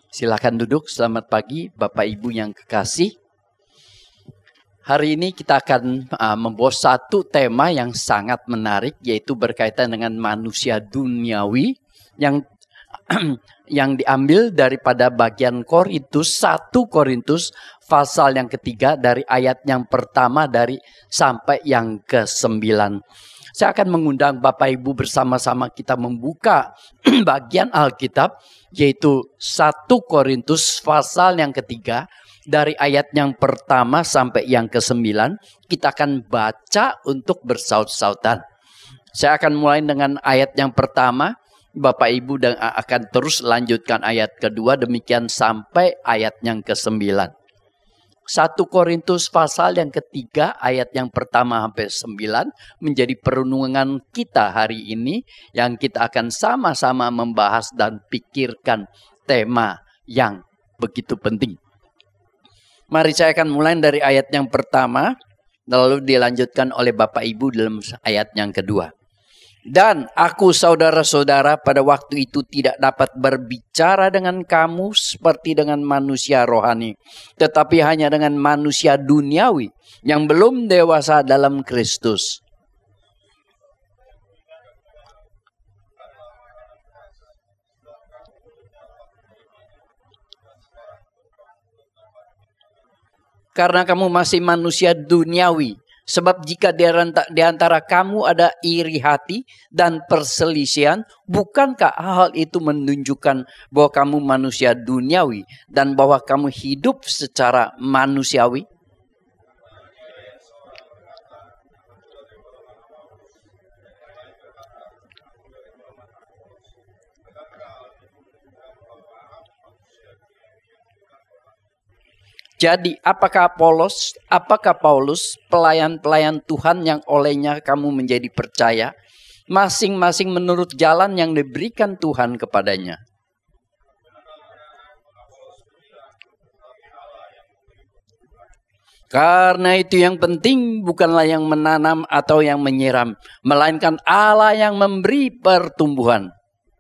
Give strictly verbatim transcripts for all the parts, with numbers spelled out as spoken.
Silakan duduk. Selamat pagi Bapak Ibu yang kekasih. Hari ini kita akan uh, membawa satu tema yang sangat menarik, yaitu berkaitan dengan manusia duniawi yang yang diambil daripada bagian Korintus, satu Korintus pasal yang ketiga dari ayat yang pertama dari sampai yang kesembilan. Saya akan mengundang Bapak Ibu bersama-sama kita membuka bagian Alkitab, yaitu satu Korintus pasal yang ketiga dari ayat yang pertama sampai yang kesembilan. Kita akan baca untuk bersaut-sautan. Saya akan mulai dengan ayat yang pertama. Bapak Ibu dan akan terus lanjutkan ayat kedua, demikian sampai ayat yang kesembilan. satu Korintus pasal yang ketiga ayat yang pertama sampai sembilan menjadi perenungan kita hari ini, yang kita akan sama-sama membahas dan pikirkan tema yang begitu penting. Mari saya akan mulai dari ayat yang pertama, lalu dilanjutkan oleh Bapak Ibu dalam ayat yang kedua. Dan aku saudara-saudara pada waktu itu tidak dapat berbicara dengan kamu seperti dengan manusia rohani, tetapi hanya dengan manusia duniawi yang belum dewasa dalam Kristus. Karena kamu masih manusia duniawi. Sebab jika di antara kamu ada iri hati dan perselisihan, bukankah hal itu menunjukkan bahwa kamu manusia duniawi dan bahwa kamu hidup secara manusiawi? Jadi apakah Paulus, apakah Paulus pelayan-pelayan Tuhan yang olehnya kamu menjadi percaya, masing-masing menurut jalan yang diberikan Tuhan kepadanya? Karena itu yang penting bukanlah yang menanam atau yang menyiram, melainkan Allah yang memberi pertumbuhan.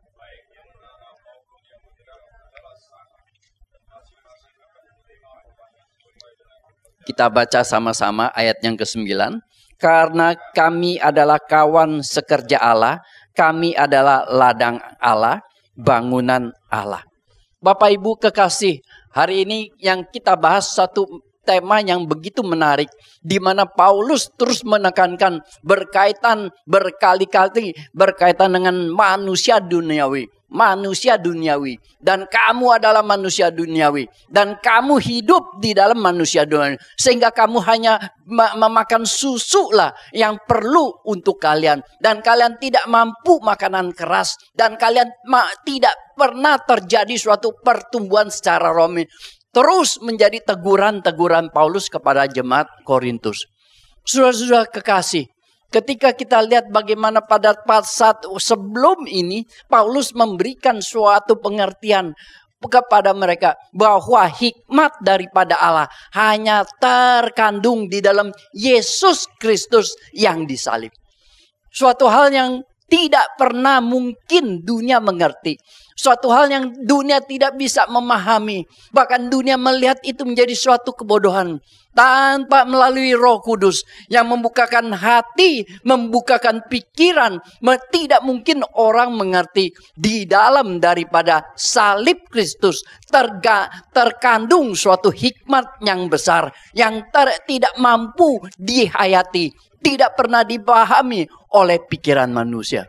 Kita baca sama-sama ayat yang kesembilan. Karena kami adalah kawan sekerja Allah, kami adalah ladang Allah, bangunan Allah. Bapak Ibu kekasih, hari ini yang kita bahas satu tema yang begitu menarik, di mana Paulus terus menekankan berkaitan berkali-kali berkaitan dengan manusia duniawi. Manusia duniawi. Dan kamu adalah manusia duniawi. Dan kamu hidup di dalam manusia duniawi. Sehingga kamu hanya memakan susu lah yang perlu untuk kalian. Dan kalian tidak mampu makanan keras. Dan kalian tidak pernah terjadi suatu pertumbuhan secara rohani. Terus menjadi teguran-teguran Paulus kepada jemaat Korintus. Saudara-saudara kekasih, ketika kita lihat bagaimana pada saat sebelum ini Paulus memberikan suatu pengertian kepada mereka bahwa hikmat daripada Allah hanya terkandung di dalam Yesus Kristus yang disalib. Suatu hal yang tidak pernah mungkin dunia mengerti. Suatu hal yang dunia tidak bisa memahami. Bahkan dunia melihat itu menjadi suatu kebodohan. Tanpa melalui Roh Kudus yang membukakan hati, membukakan pikiran, tidak mungkin orang mengerti. Di dalam daripada salib Kristus terga, terkandung suatu hikmat yang besar. Yang ter, tidak mampu dihayati. Tidak pernah dipahami oleh pikiran manusia.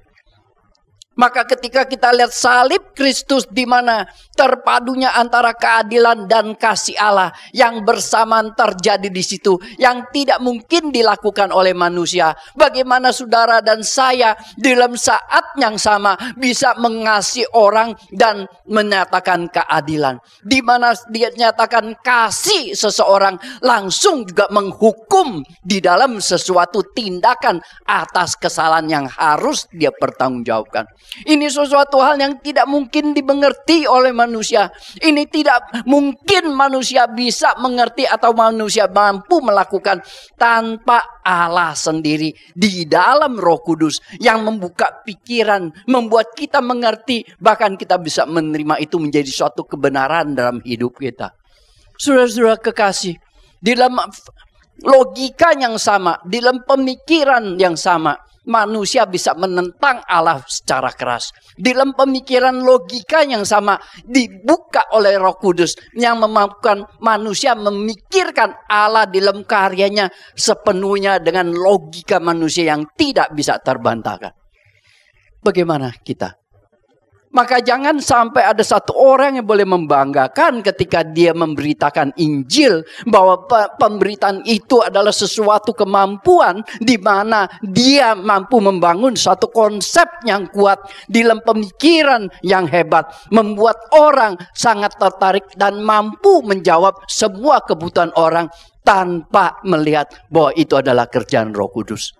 Maka ketika kita lihat salib Kristus, di mana terpadunya antara keadilan dan kasih Allah yang bersamaan terjadi di situ, yang tidak mungkin dilakukan oleh manusia. Bagaimana saudara dan saya dalam saat yang sama bisa mengasihi orang dan menyatakan keadilan. Di mana dia nyatakan kasih seseorang, langsung juga menghukum di dalam sesuatu tindakan atas kesalahan yang harus dia pertanggungjawabkan. Ini sesuatu hal yang tidak mungkin dimengerti oleh manusia. Ini tidak mungkin manusia bisa mengerti atau manusia mampu melakukan tanpa Allah sendiri di dalam Roh Kudus yang membuka pikiran, membuat kita mengerti, bahkan kita bisa menerima itu menjadi suatu kebenaran dalam hidup kita. Saudara-saudara kekasih, di dalam logika yang sama, di dalam pemikiran yang sama, manusia bisa menentang Allah secara keras. Di dalam pemikiran logika yang sama dibuka oleh Roh Kudus yang memampukan manusia memikirkan Allah di dalam karyanya sepenuhnya dengan logika manusia yang tidak bisa terbantahkan. Bagaimana kita? Maka jangan sampai ada satu orang yang boleh membanggakan ketika dia memberitakan Injil bahwa pemberitaan itu adalah sesuatu kemampuan di mana dia mampu membangun satu konsep yang kuat di dalam pemikiran yang hebat, membuat orang sangat tertarik dan mampu menjawab semua kebutuhan orang tanpa melihat bahwa itu adalah kerjaan Roh Kudus.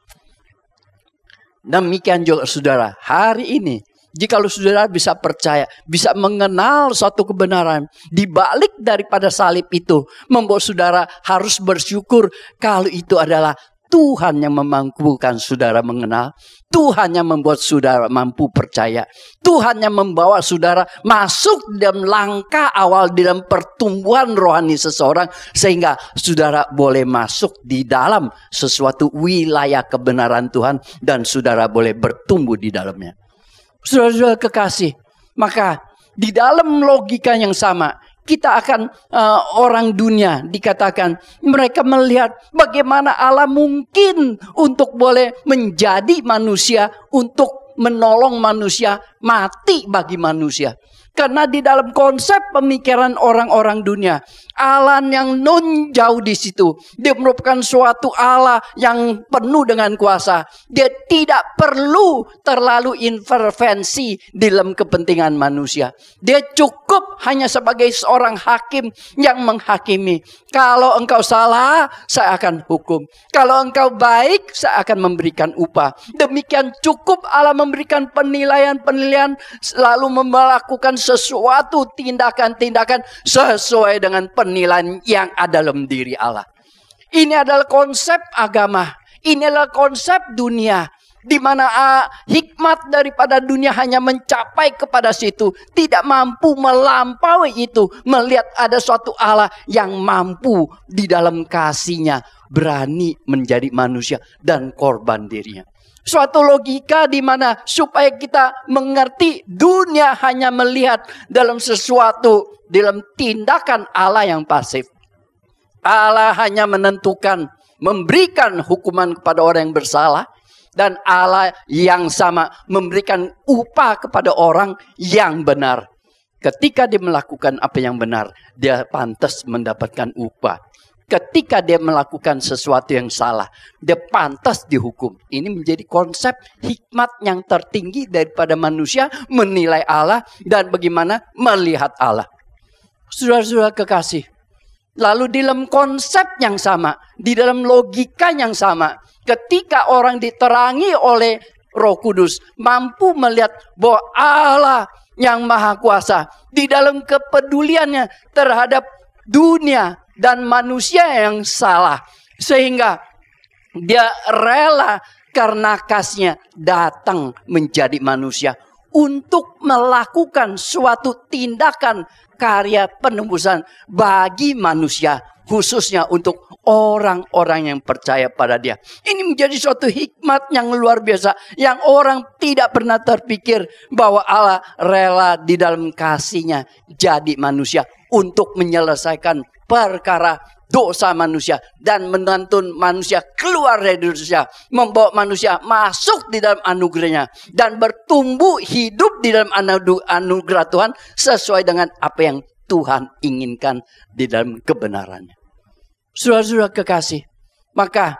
Demikian juga saudara, hari ini jikalau saudara bisa percaya, bisa mengenal suatu kebenaran di balik daripada salib itu, membuat saudara harus bersyukur kalau itu adalah Tuhan yang memampukan saudara mengenal, Tuhan yang membuat saudara mampu percaya, Tuhan yang membawa saudara masuk dalam langkah awal di dalam pertumbuhan rohani seseorang sehingga saudara boleh masuk di dalam sesuatu wilayah kebenaran Tuhan dan saudara boleh bertumbuh di dalamnya. Saudara-saudara kekasih, maka di dalam logika yang sama, kita akan uh, orang dunia dikatakan mereka melihat bagaimana Allah mungkin untuk boleh menjadi manusia, untuk menolong manusia, mati bagi manusia. Karena di dalam konsep pemikiran orang-orang dunia, Allah yang non jauh di situ, dia merupakan suatu Allah yang penuh dengan kuasa. Dia tidak perlu terlalu intervensi di dalam kepentingan manusia. Dia cukup hanya sebagai seorang hakim yang menghakimi. Kalau engkau salah, saya akan hukum. Kalau engkau baik, saya akan memberikan upah. Demikian cukup Allah memberikan penilaian-penilaian, lalu melakukan sesuatu tindakan-tindakan sesuai dengan penilaian yang ada dalam diri Allah. Ini adalah konsep agama. Ini adalah konsep dunia. Di mana uh, hikmat daripada dunia hanya mencapai kepada situ. Tidak mampu melampaui itu. Melihat ada suatu Allah yang mampu di dalam kasihnya berani menjadi manusia dan korban dirinya. Suatu logika di mana supaya kita mengerti dunia hanya melihat dalam sesuatu, dalam tindakan Allah yang pasif. Allah hanya menentukan, memberikan hukuman kepada orang yang bersalah. Dan Allah yang sama memberikan upah kepada orang yang benar. Ketika dia melakukan apa yang benar, dia pantas mendapatkan upah. Ketika dia melakukan sesuatu yang salah, dia pantas dihukum. Ini menjadi konsep hikmat yang tertinggi daripada manusia menilai Allah dan bagaimana melihat Allah. Saudara-saudara kekasih, lalu di dalam konsep yang sama, di dalam logika yang sama, ketika orang diterangi oleh Roh Kudus, mampu melihat bahwa Allah yang Maha Kuasa di dalam kepeduliannya terhadap dunia dan manusia yang salah, sehingga dia rela karena kasihnya datang menjadi manusia untuk melakukan suatu tindakan karya penebusan bagi manusia, khususnya untuk orang-orang yang percaya pada dia. Ini menjadi suatu hikmat yang luar biasa, yang orang tidak pernah terpikir bahwa Allah rela di dalam kasihnya jadi manusia untuk menyelesaikan perkara dosa manusia dan menuntun manusia keluar dari dosa, membawa manusia masuk di dalam anugerahnya dan bertumbuh hidup di dalam anugerah Tuhan sesuai dengan apa yang Tuhan inginkan di dalam kebenarannya. Saudara-saudara kekasih, maka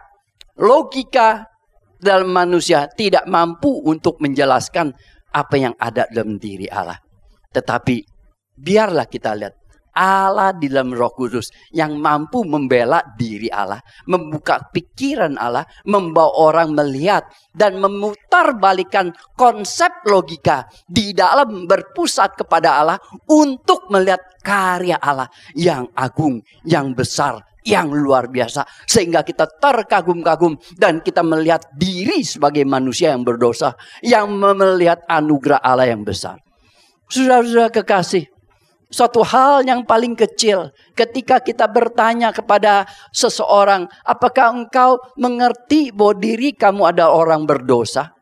logika dalam manusia tidak mampu untuk menjelaskan apa yang ada dalam diri Allah. Tetapi biarlah kita lihat Allah di dalam Roh Kudus yang mampu membela diri Allah, membuka pikiran Allah, membawa orang melihat dan memutarbalikkan konsep logika di dalam berpusat kepada Allah untuk melihat karya Allah yang agung, yang besar, yang luar biasa, sehingga kita terkagum-kagum dan kita melihat diri sebagai manusia yang berdosa, yang melihat anugerah Allah yang besar. Saudara-saudara kekasih, suatu hal yang paling kecil ketika kita bertanya kepada seseorang, apakah engkau mengerti bahwa diri kamu adalah orang berdosa?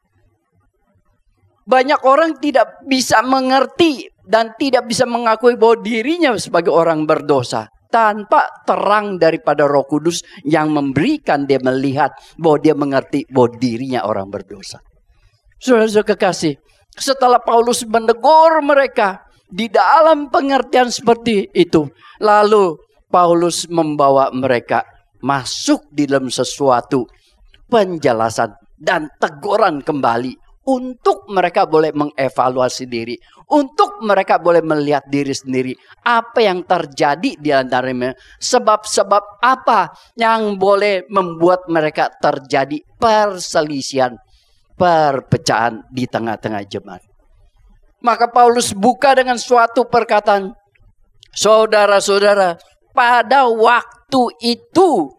Banyak orang tidak bisa mengerti dan tidak bisa mengakui bahwa dirinya sebagai orang berdosa tanpa terang daripada Roh Kudus yang memberikan dia melihat bahwa dia mengerti bahwa dirinya orang berdosa. Saudara-saudara kekasih, setelah Paulus menegur mereka di dalam pengertian seperti itu, lalu Paulus membawa mereka masuk di dalam sesuatu penjelasan dan teguran kembali untuk mereka boleh mengevaluasi diri, untuk mereka boleh melihat diri sendiri apa yang terjadi di antaranya, sebab-sebab apa yang boleh membuat mereka terjadi perselisihan, perpecahan di tengah-tengah jemaat. Maka Paulus buka dengan suatu perkataan, saudara-saudara, pada waktu itu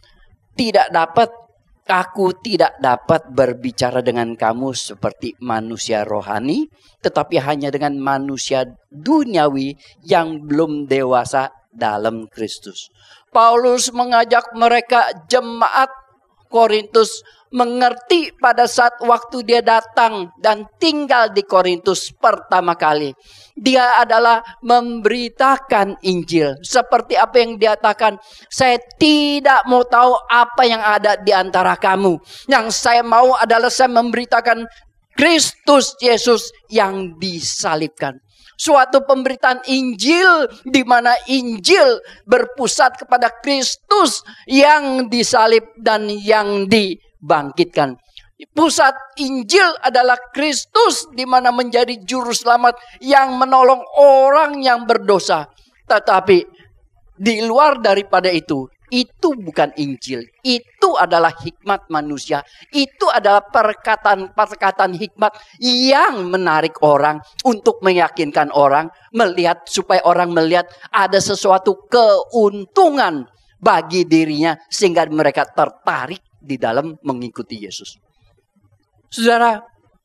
tidak dapat, aku tidak dapat berbicara dengan kamu seperti manusia rohani, tetapi hanya dengan manusia duniawi yang belum dewasa dalam Kristus. Paulus mengajak mereka jemaat Korintus mengerti pada saat waktu dia datang dan tinggal di Korintus pertama kali. Dia adalah memberitakan Injil. Seperti apa yang dia katakan, saya tidak mau tahu apa yang ada di antara kamu. Yang saya mau adalah saya memberitakan Kristus Yesus yang disalibkan. Suatu pemberitaan Injil di mana Injil berpusat kepada Kristus yang disalib dan yang dibangkitkan. Pusat Injil adalah Kristus di mana menjadi juru selamat yang menolong orang yang berdosa. Tetapi di luar daripada itu, itu bukan Injil. Itu adalah hikmat manusia. Itu adalah perkataan-perkataan hikmat yang menarik orang untuk meyakinkan orang, melihat supaya orang melihat ada sesuatu keuntungan bagi dirinya sehingga mereka tertarik di dalam mengikuti Yesus. Saudara,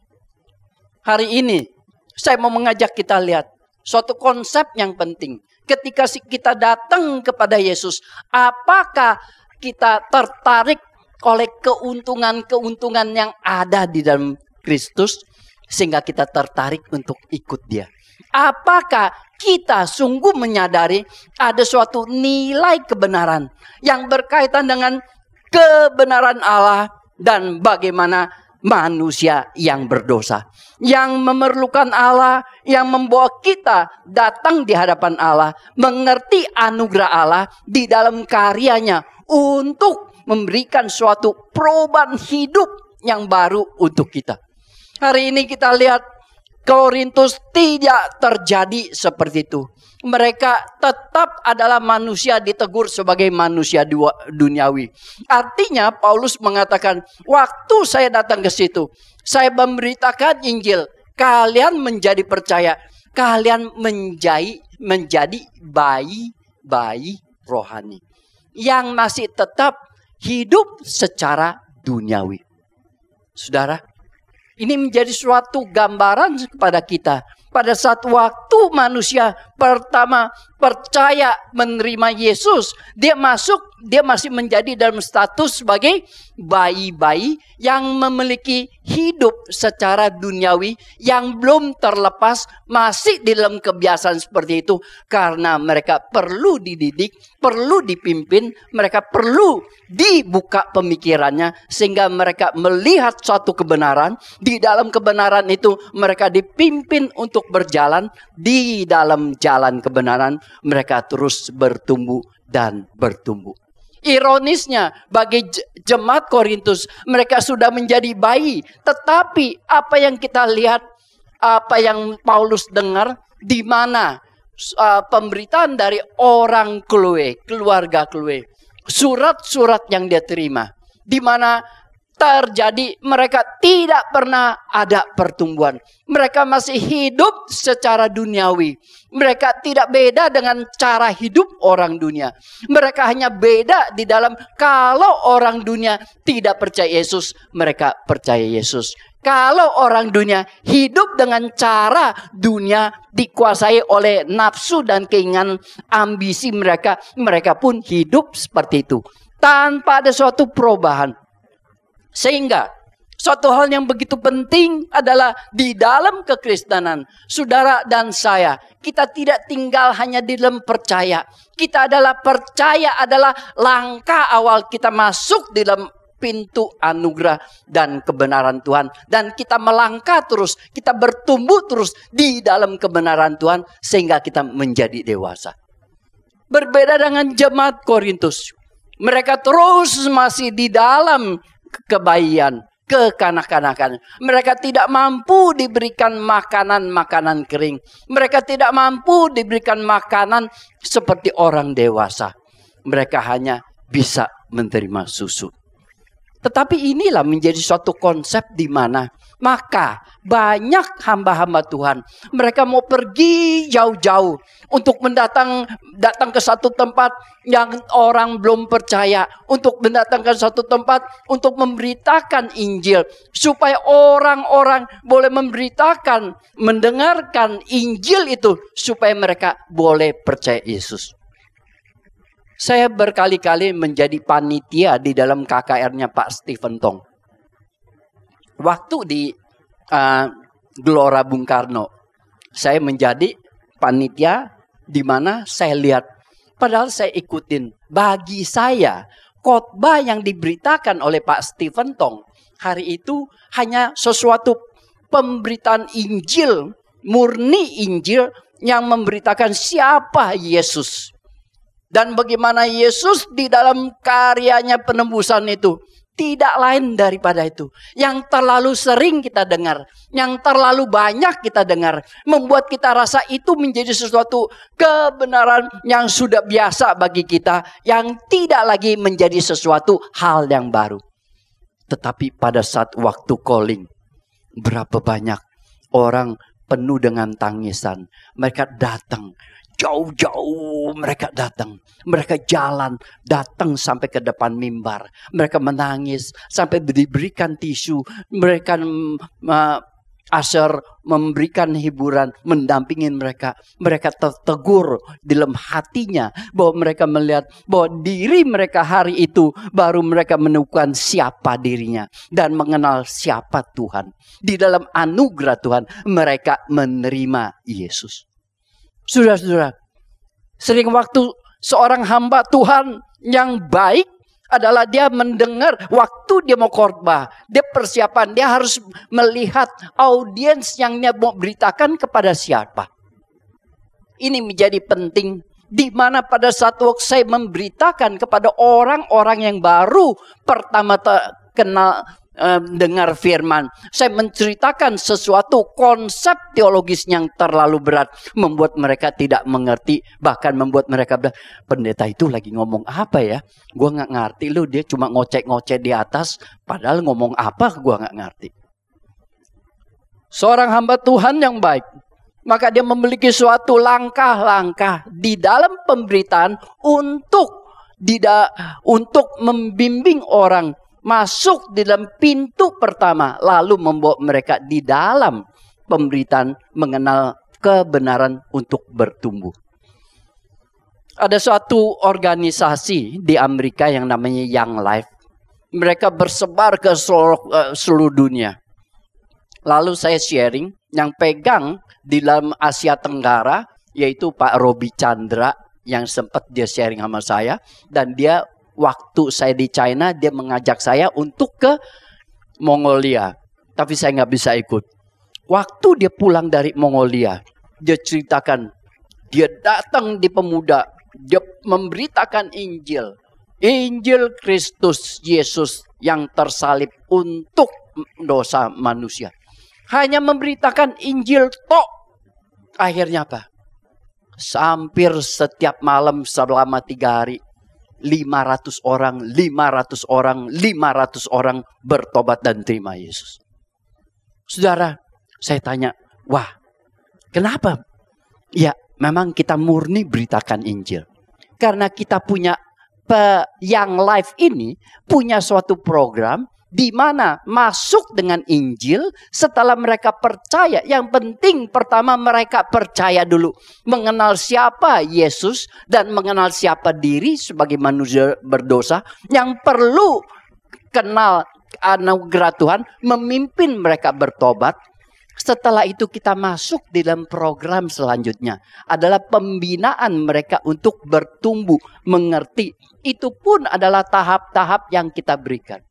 hari ini saya mau mengajak kita lihat suatu konsep yang penting. Ketika kita datang kepada Yesus, apakah kita tertarik oleh keuntungan-keuntungan yang ada di dalam Kristus sehingga kita tertarik untuk ikut Dia? Apakah kita sungguh menyadari ada suatu nilai kebenaran yang berkaitan dengan kebenaran Allah dan bagaimana manusia yang berdosa, yang memerlukan Allah, yang membawa kita datang di hadapan Allah, mengerti anugerah Allah di dalam karyanya untuk memberikan suatu perubahan hidup yang baru untuk kita. Hari ini kita lihat Korintus tidak terjadi seperti itu. Mereka tetap adalah manusia ditegur sebagai manusia duniawi. Artinya Paulus mengatakan, waktu saya datang ke situ, saya memberitakan Injil, kalian menjadi percaya, kalian menjadi menjadi bayi-bayi rohani yang masih tetap hidup secara duniawi. Saudara, ini menjadi suatu gambaran kepada kita. Pada saat waktu manusia pertama percaya menerima Yesus, dia masuk, dia masih menjadi dalam status sebagai bayi-bayi yang memiliki hidup secara duniawi yang belum terlepas, masih di dalam kebiasaan seperti itu karena mereka perlu dididik, perlu dipimpin, mereka perlu dibuka pemikirannya sehingga mereka melihat suatu kebenaran. Di dalam kebenaran itu mereka dipimpin untuk berjalan di dalam jalan kebenaran, mereka terus bertumbuh dan bertumbuh. Ironisnya bagi jemaat Korintus, mereka sudah menjadi bayi, tetapi apa yang kita lihat, apa yang Paulus dengar, di mana uh, pemberitaan dari orang Chloe, keluarga Chloe. Surat-surat yang dia terima. Di mana terjadi mereka tidak pernah ada pertumbuhan. Mereka masih hidup secara duniawi. Mereka tidak beda dengan cara hidup orang dunia. Mereka hanya beda di dalam kalau orang dunia tidak percaya Yesus, mereka percaya Yesus. Kalau orang dunia hidup dengan cara dunia dikuasai oleh nafsu dan keinginan ambisi mereka, mereka pun hidup seperti itu. Tanpa ada suatu perubahan. Sehingga suatu hal yang begitu penting adalah di dalam kekristenan, saudara dan saya, kita tidak tinggal hanya di dalam percaya. Kita adalah percaya adalah langkah awal kita masuk di dalam pintu anugerah dan kebenaran Tuhan. Dan kita melangkah terus, kita bertumbuh terus di dalam kebenaran Tuhan sehingga kita menjadi dewasa. Berbeda dengan jemaat Korintus. Mereka terus masih di dalam kebayian, kekanak-kanakan. Mereka tidak mampu diberikan makanan-makanan kering. Mereka tidak mampu diberikan makanan seperti orang dewasa. Mereka hanya bisa menerima susu. Tetapi inilah menjadi suatu konsep di mana maka banyak hamba-hamba Tuhan. Mereka mau pergi jauh-jauh untuk mendatang datang ke satu tempat yang orang belum percaya. Untuk mendatangkan satu tempat untuk memberitakan Injil. Supaya orang-orang boleh memberitakan, mendengarkan Injil itu. Supaya mereka boleh percaya Yesus. Saya berkali-kali menjadi panitia di dalam K K R-nya Pak Stephen Tong. Waktu di uh, Gelora Bung Karno, saya menjadi panitia di mana saya lihat, padahal saya ikutin. Bagi saya, khotbah yang diberitakan oleh Pak Stephen Tong hari itu hanya sesuatu pemberitaan Injil, murni Injil yang memberitakan siapa Yesus. Dan bagaimana Yesus di dalam karyanya penembusan itu. Tidak lain daripada itu. Yang terlalu sering kita dengar. Yang terlalu banyak kita dengar. Membuat kita rasa itu menjadi sesuatu kebenaran yang sudah biasa bagi kita. Yang tidak lagi menjadi sesuatu hal yang baru. Tetapi pada saat waktu calling. Berapa banyak orang penuh dengan tangisan. Mereka datang. Jauh-jauh mereka datang. Mereka jalan, datang sampai ke depan mimbar. Mereka menangis sampai diberikan tisu. Mereka uh, Asher memberikan hiburan, mendampingi mereka. Mereka tertegur di dalam hatinya bahwa mereka melihat bahwa diri mereka hari itu baru mereka menemukan siapa dirinya dan mengenal siapa Tuhan. Di dalam anugerah Tuhan mereka menerima Yesus. Saudara-saudara, sering waktu seorang hamba Tuhan yang baik adalah dia mendengar waktu dia mau khotbah, dia persiapan, dia harus melihat audiens yang dia mau beritakan kepada siapa. Ini menjadi penting di mana pada saat waktu saya memberitakan kepada orang-orang yang baru pertama kenal dengar firman. Saya menceritakan sesuatu konsep teologis yang terlalu berat. Membuat mereka tidak mengerti. Bahkan membuat mereka bilang, pendeta itu lagi ngomong apa ya? Gue gak ngerti loh. Dia cuma ngocek-ngocek di atas. Padahal ngomong apa gue gak ngerti. Seorang hamba Tuhan yang baik. Maka dia memiliki suatu langkah-langkah di dalam pemberitaan. Untuk, tidak, untuk membimbing orang masuk di dalam pintu pertama. Lalu membawa mereka di dalam pemberitaan mengenal kebenaran untuk bertumbuh. Ada suatu organisasi di Amerika yang namanya Young Life. Mereka bersebar ke seluruh, uh, seluruh dunia. Lalu saya sharing yang pegang di dalam Asia Tenggara. Yaitu Pak Robi Chandra yang sempat dia sharing sama saya. Dan dia waktu saya di China, dia mengajak saya untuk ke Mongolia. Tapi saya nggak bisa ikut. Waktu dia pulang dari Mongolia, dia ceritakan, dia datang di pemuda, dia memberitakan Injil. Injil Kristus Yesus yang tersalib untuk dosa manusia. Hanya memberitakan Injil tok. Akhirnya apa? hampir setiap malam selama tiga hari. lima ratus orang, lima ratus orang, lima ratus orang bertobat dan terima Yesus. Saudara, saya tanya, wah, kenapa? Ya, memang kita murni beritakan Injil. Karena kita punya pe, Young Life ini punya suatu program di mana masuk dengan Injil setelah mereka percaya. Yang penting pertama mereka percaya dulu. Mengenal siapa Yesus dan mengenal siapa diri sebagai manusia berdosa. Yang perlu kenal anugerah Tuhan memimpin mereka bertobat. Setelah itu kita masuk di dalam program selanjutnya. Adalah pembinaan mereka untuk bertumbuh, mengerti. Itu pun adalah tahap-tahap yang kita berikan.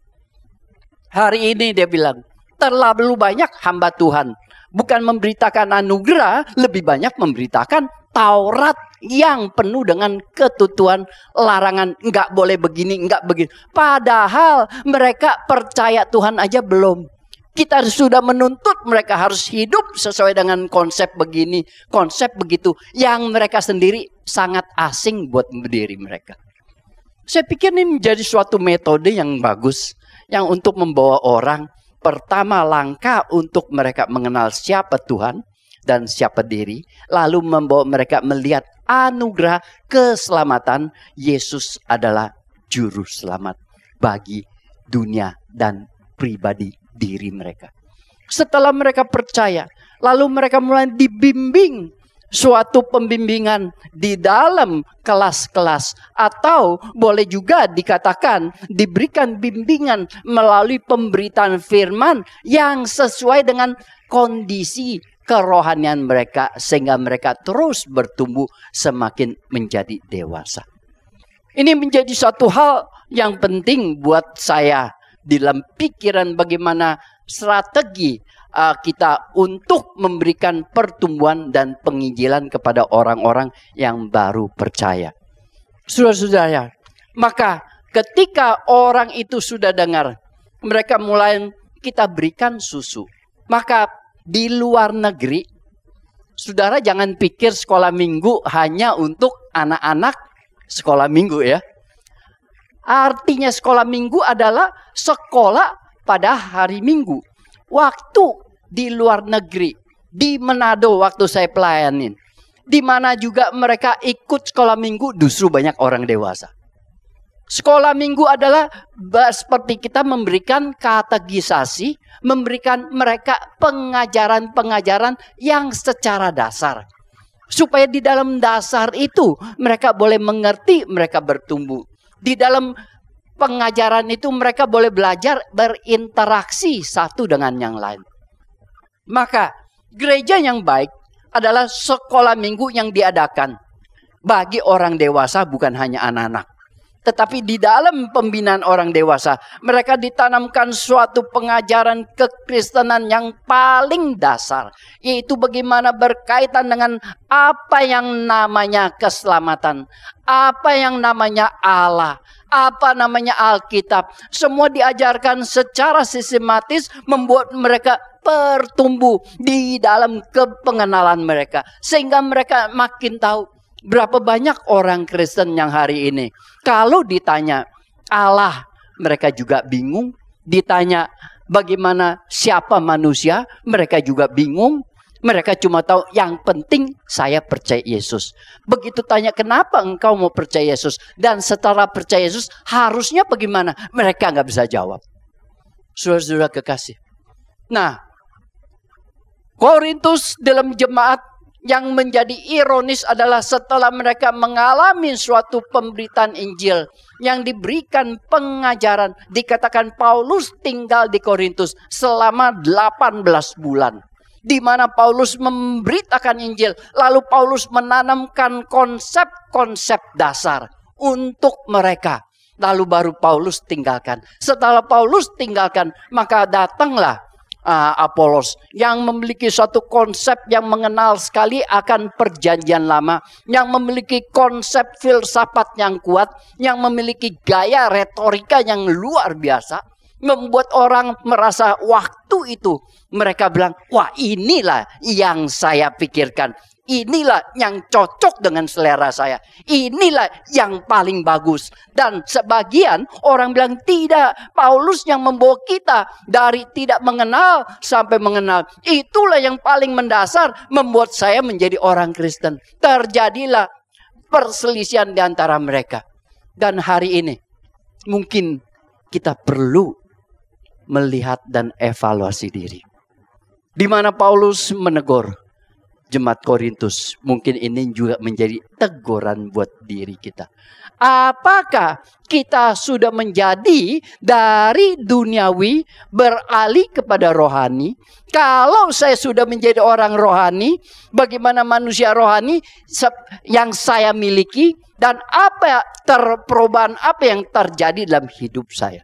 Hari ini dia bilang, terlalu banyak hamba Tuhan. Bukan memberitakan anugerah, lebih banyak memberitakan Taurat yang penuh dengan ketentuan larangan. Enggak boleh begini, enggak begini. Padahal mereka percaya Tuhan aja belum. Kita sudah menuntut mereka harus hidup sesuai dengan konsep begini, konsep begitu. Yang mereka sendiri sangat asing buat diri mereka. Saya pikir ini menjadi suatu metode yang bagus. Yang untuk membawa orang, pertama langkah untuk mereka mengenal siapa Tuhan dan siapa diri. Lalu membawa mereka melihat anugerah keselamatan. Yesus adalah juru selamat bagi dunia dan pribadi diri mereka. Setelah mereka percaya, lalu mereka mulai dibimbing. Suatu pembimbingan di dalam kelas-kelas. Atau boleh juga dikatakan diberikan bimbingan melalui pemberitaan firman yang sesuai dengan kondisi kerohanian mereka. Sehingga mereka terus bertumbuh semakin menjadi dewasa. Ini menjadi suatu hal yang penting buat saya. Dalam pikiran bagaimana strategi Uh, kita untuk memberikan pertumbuhan dan penginjilan kepada orang-orang yang baru percaya. Saudara-saudara, maka ketika orang itu sudah dengar, mereka mulai kita berikan susu. Maka di luar negeri, saudara jangan pikir sekolah minggu hanya untuk anak-anak sekolah minggu ya. Artinya sekolah minggu adalah sekolah pada hari Minggu. Waktu di luar negeri, di Manado waktu saya pelayanin, di mana juga mereka ikut sekolah minggu, justru banyak orang dewasa. Sekolah minggu adalah seperti kita memberikan katekisasi, memberikan mereka pengajaran-pengajaran yang secara dasar. Supaya di dalam dasar itu mereka boleh mengerti, mereka bertumbuh. Di dalam pengajaran itu mereka boleh belajar berinteraksi satu dengan yang lain. Maka gereja yang baik adalah sekolah minggu yang diadakan bagi orang dewasa, bukan hanya anak-anak. Tetapi di dalam pembinaan orang dewasa, mereka ditanamkan suatu pengajaran kekristenan yang paling dasar. Yaitu bagaimana berkaitan dengan apa yang namanya keselamatan. Apa yang namanya Allah. Apa namanya Alkitab. Semua diajarkan secara sistematis membuat mereka bertumbuh di dalam kepengenalan mereka. Sehingga mereka makin tahu. Berapa banyak orang Kristen yang hari ini kalau ditanya Allah, mereka juga bingung. Ditanya bagaimana siapa manusia, mereka juga bingung. Mereka cuma tahu yang penting saya percaya Yesus. Begitu tanya kenapa engkau mau percaya Yesus, dan setelah percaya Yesus harusnya bagaimana, mereka nggak bisa jawab. Saudara-saudara kekasih. Nah, Korintus dalam jemaat yang menjadi ironis adalah setelah mereka mengalami suatu pemberitaan Injil yang diberikan pengajaran, dikatakan Paulus tinggal di Korintus selama delapan belas bulan. Di mana Paulus memberitakan Injil, lalu Paulus menanamkan konsep-konsep dasar untuk mereka. Lalu baru Paulus tinggalkan. Setelah Paulus tinggalkan, maka datanglah Uh, Apolos yang memiliki suatu konsep yang mengenal sekali akan perjanjian lama, yang memiliki konsep filsafat yang kuat, yang memiliki gaya retorika yang luar biasa, membuat orang merasa waktu itu mereka bilang, wah inilah yang saya pikirkan, inilah yang cocok dengan selera saya. Inilah yang paling bagus. Dan sebagian orang bilang tidak. Paulus yang membawa kita dari tidak mengenal sampai mengenal. Itulah yang paling mendasar membuat saya menjadi orang Kristen. Terjadilah perselisihan di antara mereka. Dan hari ini mungkin kita perlu melihat dan evaluasi diri. Di mana Paulus menegur jemaat Korintus. Mungkin ini juga menjadi teguran buat diri kita. Apakah kita sudah menjadi dari duniawi beralih kepada rohani? Kalau saya sudah menjadi orang rohani, bagaimana manusia rohani yang saya miliki dan apa ter, perubahan apa yang terjadi dalam hidup saya?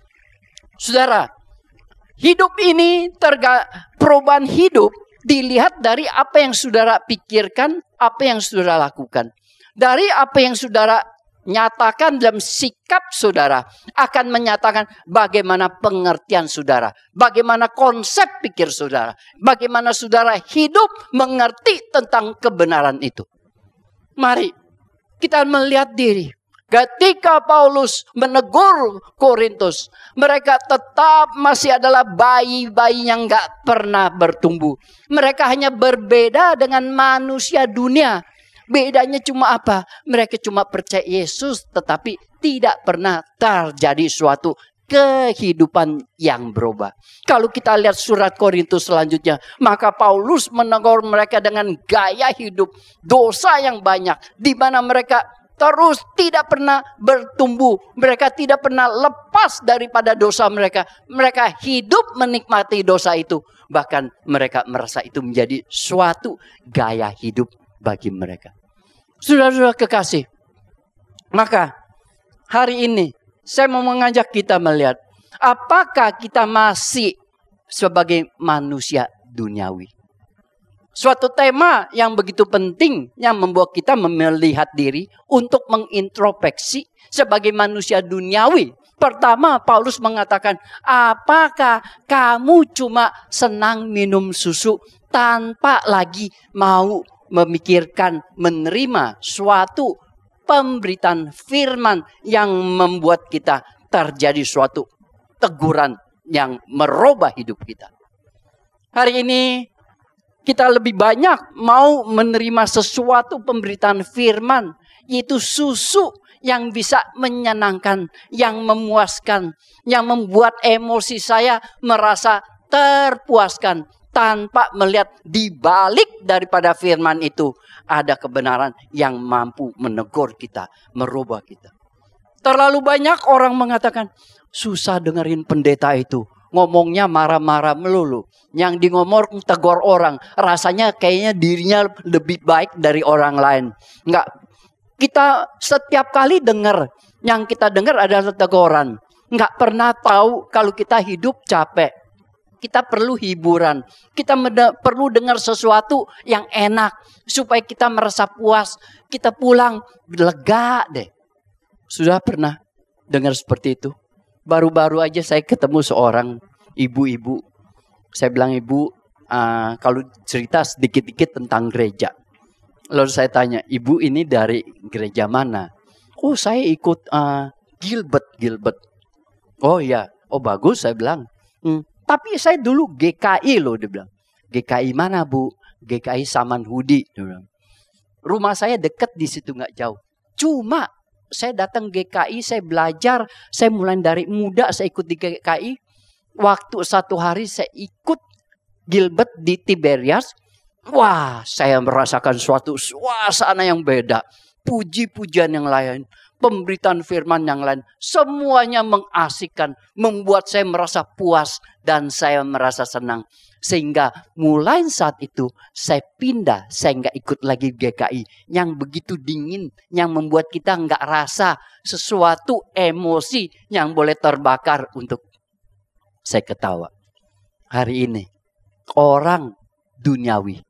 Saudara, hidup ini, terga, perubahan hidup dilihat dari apa yang saudara pikirkan, apa yang saudara lakukan. Dari apa yang saudara nyatakan dalam sikap saudara, akan menyatakan bagaimana pengertian saudara, bagaimana konsep pikir saudara, bagaimana saudara hidup mengerti tentang kebenaran itu. Mari kita melihat diri. Ketika Paulus menegur Korintus, mereka tetap masih adalah bayi-bayi yang gak pernah bertumbuh. Mereka hanya berbeda dengan manusia dunia. Bedanya cuma apa? Mereka cuma percaya Yesus, tetapi tidak pernah terjadi suatu kehidupan yang berubah. Kalau kita lihat surat Korintus selanjutnya, maka Paulus menegur mereka dengan gaya hidup dosa yang banyak, di mana mereka terus tidak pernah bertumbuh. Mereka tidak pernah lepas daripada dosa mereka. Mereka hidup menikmati dosa itu. Bahkan mereka merasa itu menjadi suatu gaya hidup bagi mereka. Saudara-saudara kekasih. Maka hari ini saya mau mengajak kita melihat. Apakah kita masih sebagai manusia duniawi? Suatu tema yang begitu penting yang membuat kita melihat diri untuk mengintrospeksi sebagai manusia duniawi. Pertama, Paulus mengatakan, apakah kamu cuma senang minum susu tanpa lagi mau memikirkan menerima suatu pemberitaan firman yang membuat kita terjadi suatu teguran yang merubah hidup kita. Hari ini kita lebih banyak mau menerima sesuatu pemberitaan firman, yaitu susu yang bisa menyenangkan, yang memuaskan, yang membuat emosi saya merasa terpuaskan tanpa melihat di balik daripada firman itu ada kebenaran yang mampu menegur kita, merubah kita. Terlalu banyak orang mengatakan, susah dengerin pendeta itu. Ngomongnya marah-marah melulu. Yang di ngomong tegur orang. Rasanya kayaknya dirinya lebih baik dari orang lain. Enggak. Kita setiap kali dengar. Yang kita dengar adalah teguran. Enggak pernah tahu kalau kita hidup capek. Kita perlu hiburan. Kita perlu dengar sesuatu yang enak. Supaya kita merasa puas. Kita pulang lega deh. Sudah pernah dengar seperti itu? Baru-baru aja saya ketemu seorang ibu-ibu. Saya bilang, ibu, uh, kalau cerita sedikit-sedikit tentang gereja. Lalu saya tanya, ibu ini dari gereja mana? Oh, saya ikut uh, Gilbert, Gilbert. Oh iya, oh bagus, saya bilang. Hmm, tapi saya dulu G K I loh, dia bilang. G K I mana bu? G K I Samanhudi, dia bilang. Rumah saya dekat di situ, nggak jauh. Cuma saya datang G K I, saya belajar, saya mulai dari muda, saya ikut di G K I. Waktu satu hari saya ikut Gilbert di Tiberias. Wah, saya merasakan suatu suasana yang beda. Puji-pujian yang lain, pemberitaan firman yang lain. Semuanya mengasihkan, membuat saya merasa puas dan saya merasa senang. Sehingga mulai saat itu saya pindah, saya nggak ikut lagi G K I. Yang begitu dingin, yang membuat kita nggak rasa sesuatu emosi yang boleh terbakar untuk saya ketawa. Hari ini orang duniawi,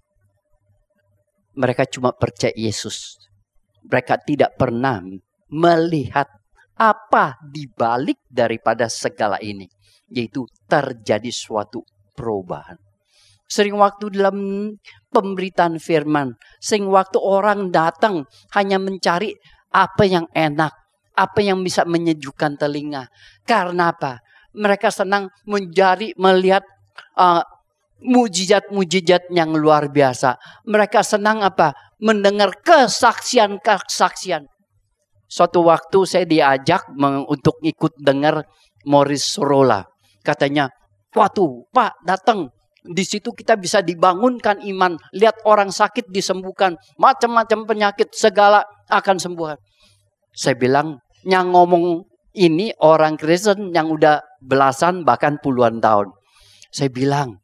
mereka cuma percaya Yesus. Mereka tidak pernah melihat apa di balik daripada segala ini. Yaitu terjadi suatu perubahan. Sering waktu dalam pemberitaan firman, sering waktu orang datang hanya mencari apa yang enak, apa yang bisa menyejukkan telinga. Karena apa? Mereka senang mencari, melihat uh, mujizat-mujizat yang luar biasa. Mereka senang apa? Mendengar kesaksian-kesaksian. Suatu waktu saya diajak untuk ikut dengar Morris Sorola. Katanya, waktu Pak datang. Di situ kita bisa dibangunkan iman. Lihat orang sakit disembuhkan. Macam-macam penyakit segala akan sembuh. Saya bilang, yang ngomong ini orang Kristen yang udah belasan bahkan puluhan tahun. Saya bilang,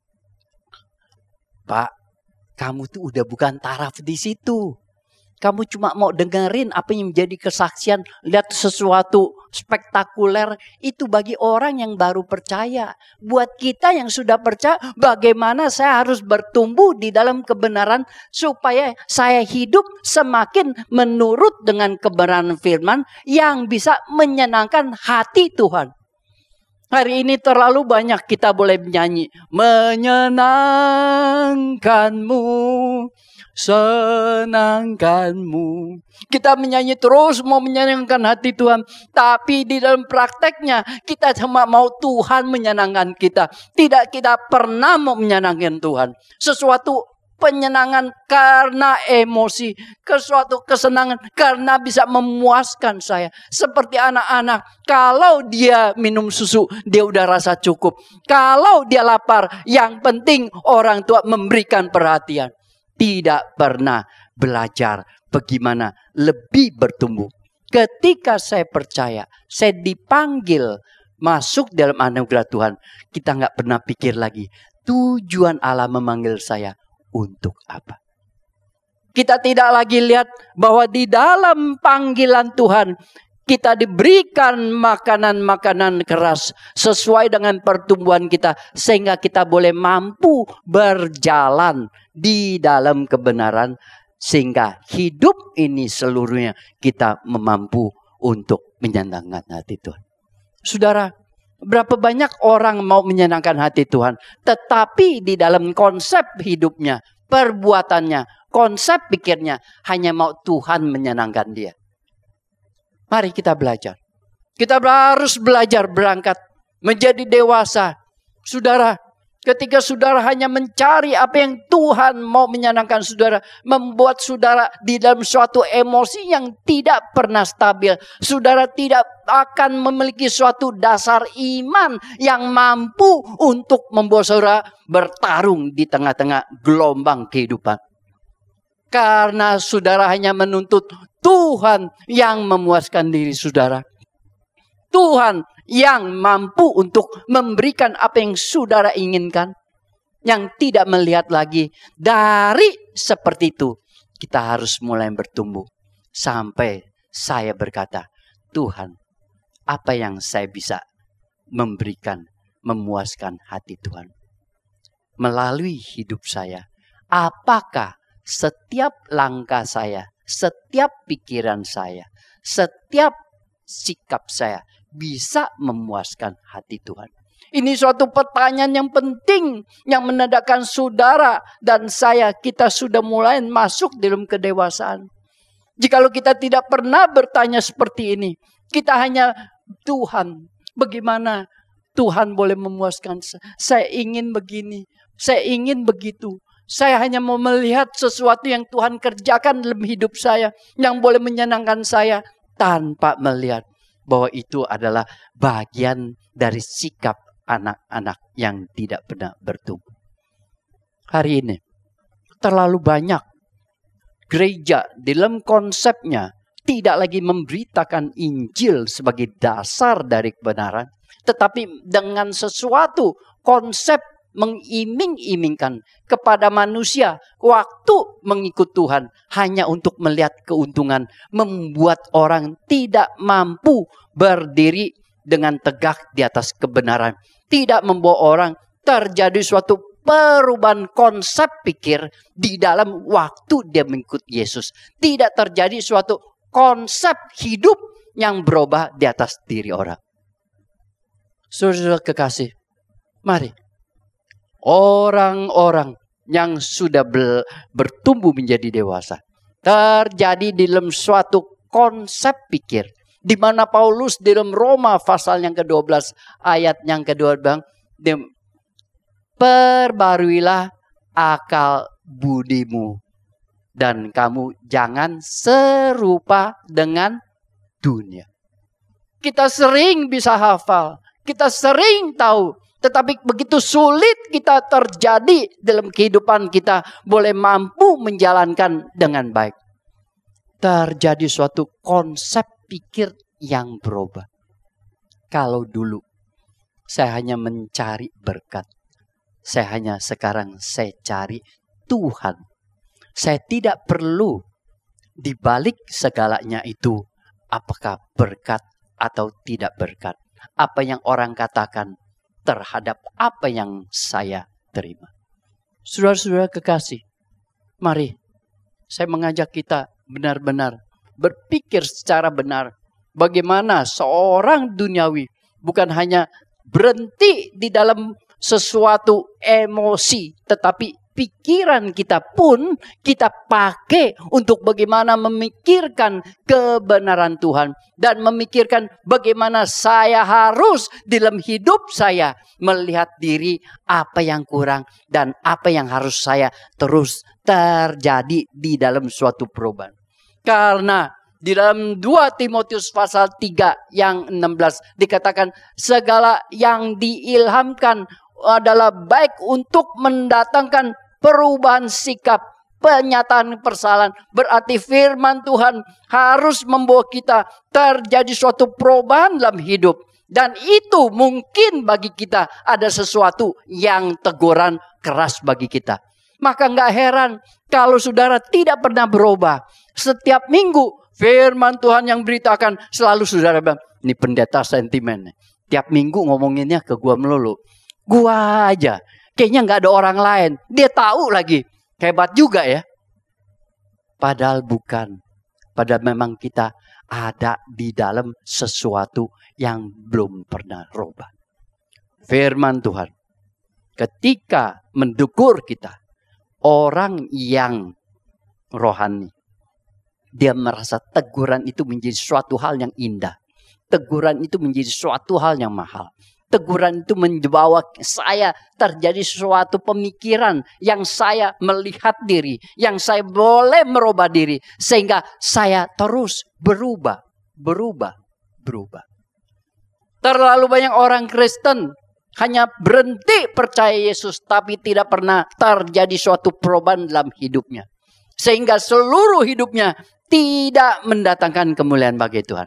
Pak, kamu tuh udah bukan taraf di situ. Kamu cuma mau dengerin apa yang menjadi kesaksian. Lihat sesuatu spektakuler. Itu bagi orang yang baru percaya. Buat kita yang sudah percaya, bagaimana saya harus bertumbuh di dalam kebenaran. Supaya saya hidup semakin menurut dengan kebenaran firman. Yang bisa menyenangkan hati Tuhan. Hari ini terlalu banyak kita boleh menyanyi. Menyenangkanmu. Senangkanmu. Kita menyanyi terus mau menyenangkan hati Tuhan. Tapi di dalam prakteknya kita cuma mau Tuhan menyenangkan kita. Tidak kita pernah mau menyenangkan Tuhan. Sesuatu penyenangan karena emosi. Sesuatu kesenangan karena bisa memuaskan saya. Seperti anak-anak. Kalau dia minum susu dia udah rasa cukup. Kalau dia lapar yang penting orang tua memberikan perhatian. Tidak pernah belajar bagaimana lebih bertumbuh. Ketika saya percaya, saya dipanggil masuk dalam anugerah Tuhan. Kita nggak pernah pikir lagi, tujuan Allah memanggil saya untuk apa. Kita tidak lagi lihat bahwa di dalam panggilan Tuhan, kita diberikan makanan-makanan keras sesuai dengan pertumbuhan kita. Sehingga kita boleh mampu berjalan di dalam kebenaran. Sehingga hidup ini seluruhnya kita mampu untuk menyenangkan hati Tuhan. Saudara, berapa banyak orang mau menyenangkan hati Tuhan. Tetapi di dalam konsep hidupnya, perbuatannya, konsep pikirnya hanya mau Tuhan menyenangkan dia. Mari kita belajar. Kita harus belajar berangkat menjadi dewasa. Saudara, ketika saudara hanya mencari apa yang Tuhan mau menyenangkan saudara. Membuat saudara di dalam suatu emosi yang tidak pernah stabil. Saudara tidak akan memiliki suatu dasar iman yang mampu untuk membuat saudara bertarung di tengah-tengah gelombang kehidupan. Karena saudara hanya menuntut Tuhan yang memuaskan diri saudara. Tuhan yang mampu untuk memberikan apa yang saudara inginkan. Yang tidak melihat lagi. Dari seperti itu, kita harus mulai bertumbuh. Sampai saya berkata, Tuhan, apa yang saya bisa memberikan, memuaskan hati Tuhan. Melalui hidup saya, apakah setiap langkah saya, setiap pikiran saya, setiap sikap saya bisa memuaskan hati Tuhan. Ini suatu pertanyaan yang penting yang menandakan saudara dan saya kita sudah mulai masuk dalam kedewasaan. Jikalau kita tidak pernah bertanya seperti ini, kita hanya Tuhan, bagaimana Tuhan boleh memuaskan saya? Saya ingin begini, saya ingin begitu. Saya hanya mau melihat sesuatu yang Tuhan kerjakan dalam hidup saya. Yang boleh menyenangkan saya. Tanpa melihat bahwa itu adalah bagian dari sikap anak-anak yang tidak pernah bertumbuh. Hari ini terlalu banyak gereja dalam konsepnya tidak lagi memberitakan Injil sebagai dasar dari kebenaran. Tetapi dengan sesuatu konsep mengiming-imingkan kepada manusia waktu mengikut Tuhan hanya untuk melihat keuntungan, membuat orang tidak mampu berdiri dengan tegak di atas kebenaran, tidak membawa orang terjadi suatu perubahan konsep pikir di dalam waktu dia mengikut Yesus, tidak terjadi suatu konsep hidup yang berubah di atas diri orang. Saudara kekasih, mari orang-orang yang sudah bertumbuh menjadi dewasa. Terjadi di dalam suatu konsep pikir. Di mana Paulus di dalam Roma pasal yang kedua belas ayat yang kedua bang, perbaruilah akal budimu dan kamu jangan serupa dengan dunia. Kita sering bisa hafal, kita sering tahu, tetapi begitu sulit kita terjadi dalam kehidupan kita boleh mampu menjalankan dengan baik. Terjadi suatu konsep pikir yang berubah. Kalau dulu saya hanya mencari berkat, saya hanya sekarang saya cari Tuhan. Saya tidak perlu dibalik segalanya itu apakah berkat atau tidak berkat. Apa yang orang katakan terhadap apa yang saya terima. Saudara-saudara kekasih, mari saya mengajak kita benar-benar berpikir secara benar. Bagaimana seorang duniawi bukan hanya berhenti di dalam sesuatu emosi, tetapi pikiran kita pun kita pakai untuk bagaimana memikirkan kebenaran Tuhan. Dan memikirkan bagaimana saya harus dalam hidup saya melihat diri apa yang kurang. Dan apa yang harus saya terus terjadi di dalam suatu perubahan. Karena di dalam dua Timotius pasal tiga yang enam belas dikatakan segala yang diilhamkan adalah baik untuk mendatangkan perubahan sikap, penyataan persalahan. Berarti firman Tuhan harus membawa kita terjadi suatu perubahan dalam hidup. Dan itu mungkin bagi kita ada sesuatu yang teguran keras bagi kita. Maka nggak heran kalau saudara tidak pernah berubah. Setiap minggu firman Tuhan yang beritakan selalu saudara bilang, ini pendeta sentimen. Tiap minggu ngomonginnya ke gua melulu. Gua aja. Kayaknya nggak ada orang lain. Dia tahu lagi. Hebat juga ya. Padahal bukan. Padahal memang kita ada di dalam sesuatu yang belum pernah rubah. Firman Tuhan. Ketika mendukur kita. Orang yang rohani. Dia merasa teguran itu menjadi suatu hal yang indah. Teguran itu menjadi suatu hal yang mahal. Teguran itu membawa saya terjadi suatu pemikiran yang saya melihat diri. Yang saya boleh merubah diri. Sehingga saya terus berubah. Berubah. Berubah. Terlalu banyak orang Kristen hanya berhenti percaya Yesus. Tapi tidak pernah terjadi suatu perubahan dalam hidupnya. Sehingga seluruh hidupnya tidak mendatangkan kemuliaan bagi Tuhan.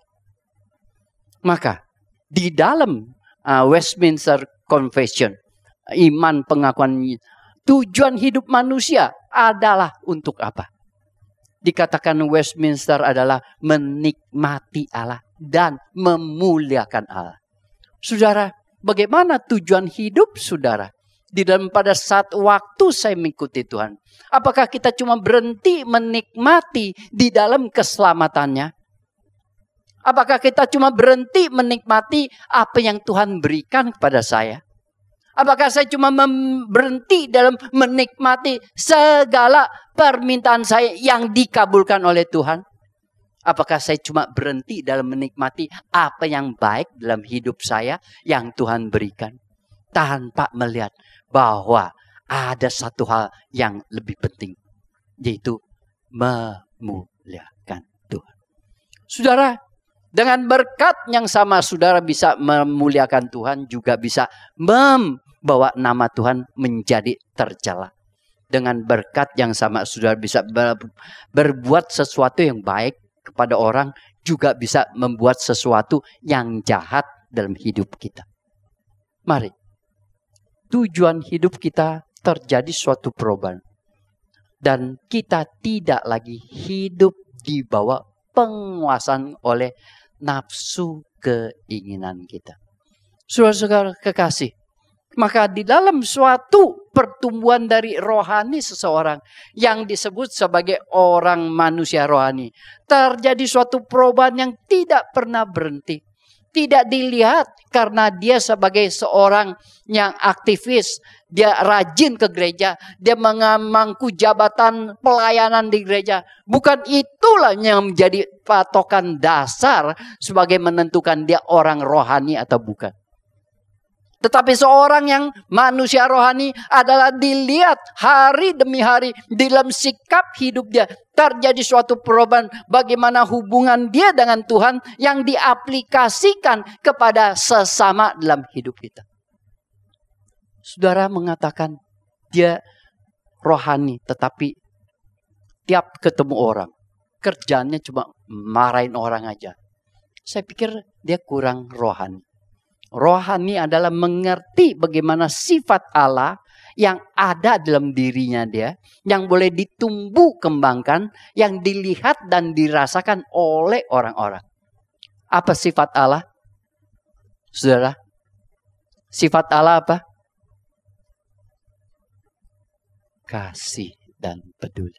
Maka di dalam Uh, Westminster Confession, iman pengakuan tujuan hidup manusia adalah untuk apa? Dikatakan Westminster adalah menikmati Allah dan memuliakan Allah. Saudara, bagaimana tujuan hidup saudara? Di dalam pada saat waktu saya mengikuti Tuhan. Apakah kita cuma berhenti menikmati di dalam keselamatannya? Apakah kita cuma berhenti menikmati apa yang Tuhan berikan kepada saya? Apakah saya cuma berhenti dalam menikmati segala permintaan saya yang dikabulkan oleh Tuhan? Apakah saya cuma berhenti dalam menikmati apa yang baik dalam hidup saya yang Tuhan berikan? Tanpa melihat bahwa ada satu hal yang lebih penting. Yaitu memuliakan Tuhan. Saudara, dengan berkat yang sama saudara bisa memuliakan Tuhan. Juga bisa membawa nama Tuhan menjadi tercela. Dengan berkat yang sama saudara bisa berbuat sesuatu yang baik kepada orang. Juga bisa membuat sesuatu yang jahat dalam hidup kita. Mari. Tujuan hidup kita terjadi suatu perubahan. Dan kita tidak lagi hidup di bawah penguasaan oleh nafsu keinginan kita. Saudara-saudara kekasih, maka di dalam suatu pertumbuhan dari rohani seseorang yang disebut sebagai orang manusia rohani, terjadi suatu perubahan yang tidak pernah berhenti. Tidak dilihat karena dia sebagai seorang yang aktivis. Dia rajin ke gereja. Dia mengamangku jabatan pelayanan di gereja. Bukan itulah yang menjadi patokan dasar sebagai menentukan dia orang rohani atau bukan. Tetapi seorang yang manusia rohani adalah dilihat hari demi hari dalam sikap hidup dia. Terjadi suatu perubahan bagaimana hubungan dia dengan Tuhan yang diaplikasikan kepada sesama dalam hidup kita. Saudara mengatakan dia rohani, tetapi tiap ketemu orang, kerjanya cuma marahin orang aja. Saya pikir dia kurang rohani. Rohani adalah mengerti bagaimana sifat Allah yang ada dalam dirinya dia, yang boleh ditumbuh kembangkan, yang dilihat dan dirasakan oleh orang-orang. Apa sifat Allah? Saudara, sifat Allah apa? Kasih dan peduli.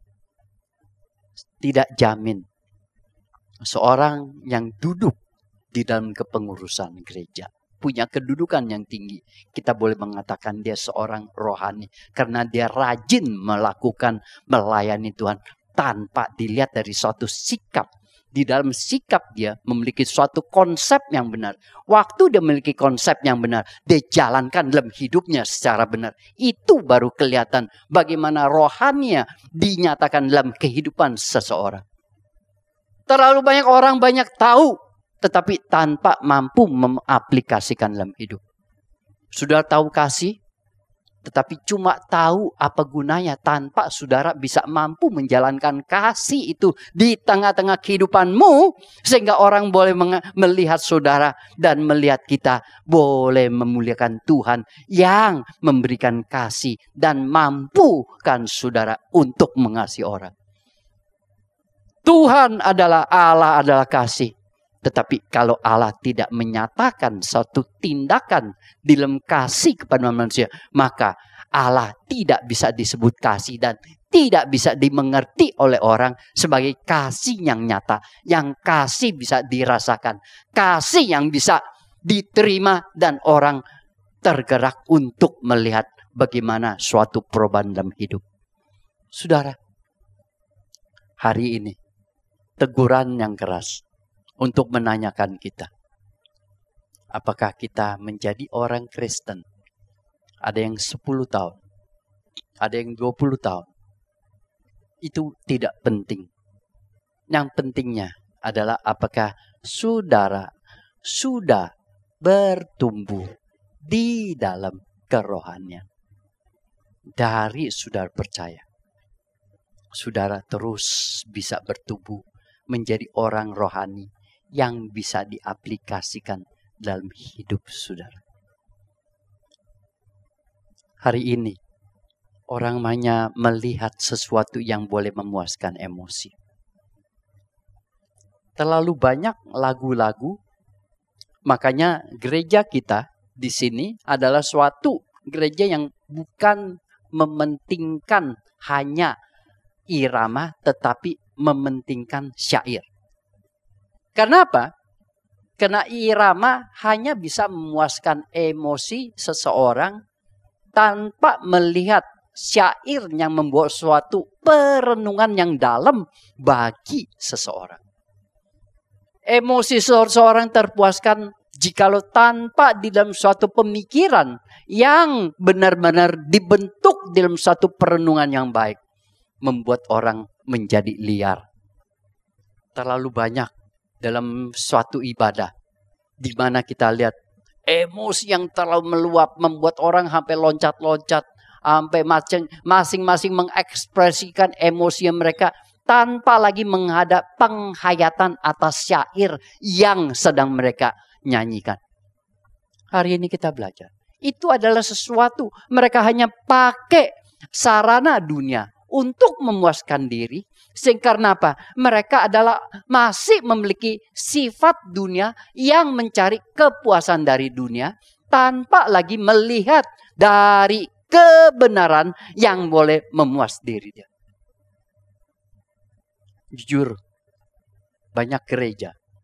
Tidak jamin seorang yang duduk di dalam kepengurusan gereja, punya kedudukan yang tinggi, kita boleh mengatakan dia seorang rohani. Karena dia rajin melakukan, melayani Tuhan tanpa dilihat dari suatu sikap. Di dalam sikap dia memiliki suatu konsep yang benar. Waktu dia memiliki konsep yang benar, dia jalankan dalam hidupnya secara benar. Itu baru kelihatan bagaimana rohaninya dinyatakan dalam kehidupan seseorang. Terlalu banyak orang banyak tahu, tetapi tanpa mampu mengaplikasikan dalam hidup. Sudah tahu kasih, tetapi cuma tahu apa gunanya tanpa saudara bisa mampu menjalankan kasih itu di tengah-tengah kehidupanmu. Sehingga orang boleh melihat saudara dan melihat kita boleh memuliakan Tuhan yang memberikan kasih dan mampukan saudara untuk mengasihi orang. Tuhan adalah Allah adalah kasih. Tetapi kalau Allah tidak menyatakan suatu tindakan di dalam kasih kepada manusia, maka Allah tidak bisa disebut kasih dan tidak bisa dimengerti oleh orang sebagai kasih yang nyata, yang kasih bisa dirasakan, kasih yang bisa diterima dan orang tergerak untuk melihat bagaimana suatu perubahan dalam hidup. Saudara, hari ini teguran yang keras untuk menanyakan kita, apakah kita menjadi orang Kristen? Ada yang sepuluh tahun, ada yang dua puluh tahun. Itu tidak penting. Yang pentingnya adalah apakah saudara sudah bertumbuh di dalam kerohanian. Dari saudara percaya, saudara terus bisa bertumbuh menjadi orang rohani yang bisa diaplikasikan dalam hidup saudara. Hari ini, orang hanya melihat sesuatu yang boleh memuaskan emosi. Terlalu banyak lagu-lagu, makanya gereja kita di sini adalah suatu gereja yang bukan mementingkan hanya irama, tetapi mementingkan syair. Karena apa? Karena irama hanya bisa memuaskan emosi seseorang tanpa melihat syair yang membuat suatu perenungan yang dalam bagi seseorang. Emosi seseorang terpuaskan jikalau tanpa di dalam suatu pemikiran yang benar-benar dibentuk dalam suatu perenungan yang baik, membuat orang menjadi liar. Terlalu banyak dalam suatu ibadah di mana kita lihat emosi yang terlalu meluap membuat orang sampai loncat-loncat, sampai masing-masing mengekspresikan emosi mereka tanpa lagi menghadap penghayatan atas syair yang sedang mereka nyanyikan. Hari ini kita belajar. Itu adalah sesuatu mereka hanya pakai sarana dunia untuk memuaskan diri. Sehingga karena apa? Mereka adalah masih memiliki sifat dunia yang mencari kepuasan dari dunia tanpa lagi melihat dari kebenaran yang boleh memuas diri dia. Jujur, banyak gereja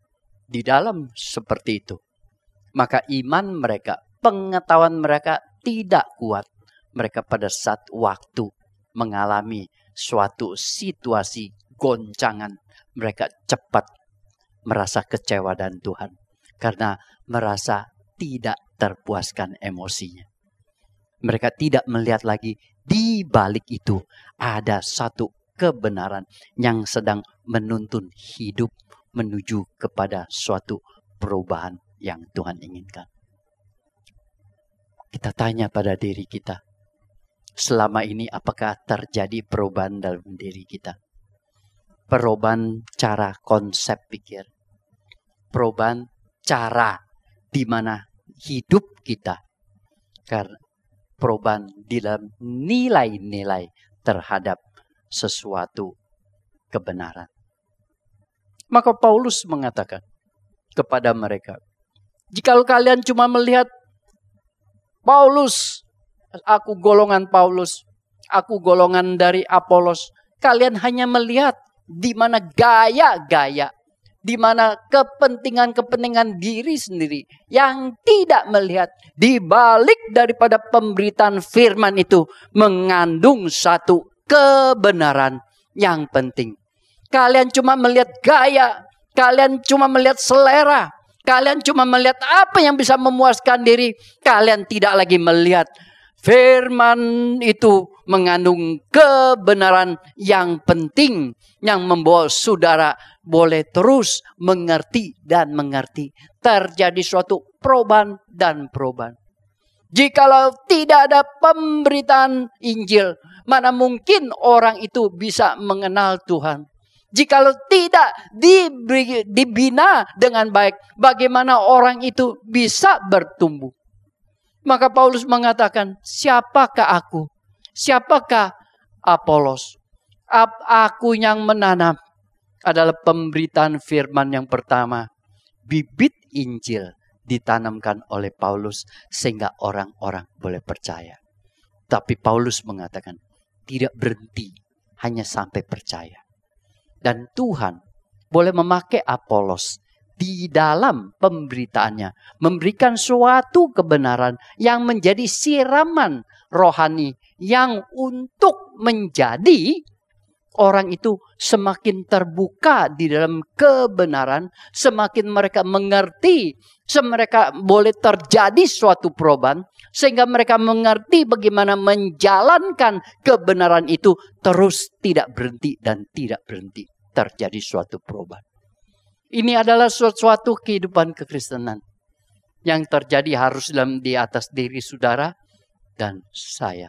di dalam seperti itu, maka iman mereka, pengetahuan mereka tidak kuat. Mereka pada saat waktu mengalami suatu situasi goncangan, mereka cepat merasa kecewa dan Tuhan. Karena merasa tidak terpuaskan emosinya. Mereka tidak melihat lagi di balik itu ada satu kebenaran yang sedang menuntun hidup menuju kepada suatu perubahan yang Tuhan inginkan. Kita tanya pada diri kita, selama ini apakah terjadi perubahan dalam diri kita? Perubahan cara konsep pikir. Perubahan cara di mana hidup kita. Karena perubahan di dalam nilai-nilai terhadap sesuatu kebenaran. Maka Paulus mengatakan kepada mereka, jikalau kalian cuma melihat Paulus, aku golongan Paulus, aku golongan dari Apolos, kalian hanya melihat di mana gaya-gaya, di mana kepentingan-kepentingan diri sendiri yang tidak melihat di balik daripada pemberitaan firman itu mengandung satu kebenaran yang penting. Kalian cuma melihat gaya, kalian cuma melihat selera, kalian cuma melihat apa yang bisa memuaskan diri. Kalian tidak lagi melihat firman itu mengandung kebenaran yang penting yang membawa saudara boleh terus mengerti dan mengerti. Terjadi suatu perubahan dan perubahan. Jikalau tidak ada pemberitaan Injil, mana mungkin orang itu bisa mengenal Tuhan? Jikalau tidak diberi, dibina dengan baik, bagaimana orang itu bisa bertumbuh? Maka Paulus mengatakan, siapakah aku? Siapakah Apolos? Aku yang menanam adalah pemberitaan firman yang pertama. Bibit Injil ditanamkan oleh Paulus sehingga orang-orang boleh percaya. Tapi Paulus mengatakan tidak berhenti hanya sampai percaya. Dan Tuhan boleh memakai Apolos di dalam pemberitaannya. Memberikan suatu kebenaran yang menjadi siraman rohani. Yang untuk menjadi orang itu semakin terbuka di dalam kebenaran. Semakin mereka mengerti. Mereka boleh terjadi suatu perubahan. Sehingga mereka mengerti bagaimana menjalankan kebenaran itu. Terus tidak berhenti dan tidak berhenti. Terjadi suatu perubahan. Ini adalah suatu kehidupan kekristenan. Yang terjadi harus dalam di atas diri saudara dan saya.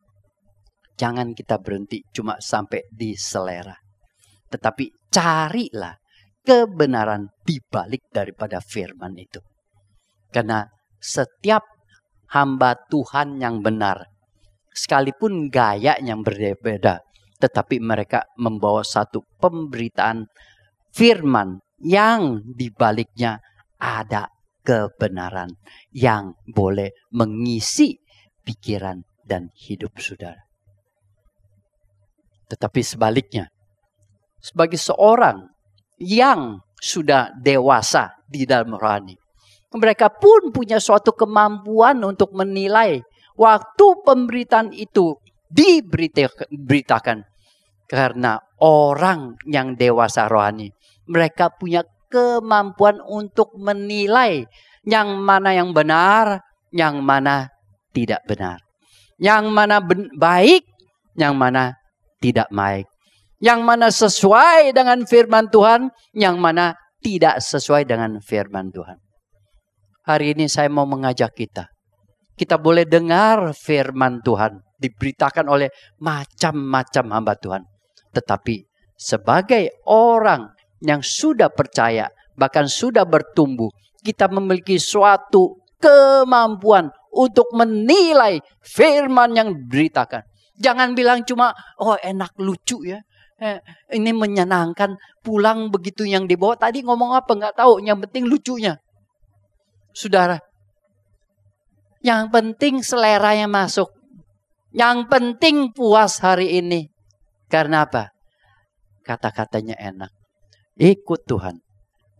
Jangan kita berhenti cuma sampai di selera. Tetapi carilah kebenaran di balik daripada firman itu. Karena setiap hamba Tuhan yang benar, sekalipun gaya yang berbeda, tetapi mereka membawa satu pemberitaan firman yang di baliknya ada kebenaran yang boleh mengisi pikiran dan hidup saudara. Tetapi sebaliknya, sebagai seorang yang sudah dewasa di dalam rohani, mereka pun punya suatu kemampuan untuk menilai waktu pemberitaan itu diberitakan. Karena orang yang dewasa rohani, mereka punya kemampuan untuk menilai yang mana yang benar, yang mana tidak benar. Yang mana baik, yang mana tidak baik. Yang mana sesuai dengan firman Tuhan, yang mana tidak sesuai dengan firman Tuhan. Hari ini saya mau mengajak kita. Kita boleh dengar firman Tuhan diberitakan oleh macam-macam hamba Tuhan. Tetapi sebagai orang yang sudah percaya, bahkan sudah bertumbuh, kita memiliki suatu kemampuan untuk menilai firman yang diberitakan. Jangan bilang cuma, oh enak lucu ya. Eh, ini menyenangkan, pulang begitu yang dibawa. Tadi ngomong apa nggak tahu, yang penting lucunya. Saudara, yang penting seleranya masuk. Yang penting puas hari ini. Karena apa? Kata-katanya enak. Ikut Tuhan.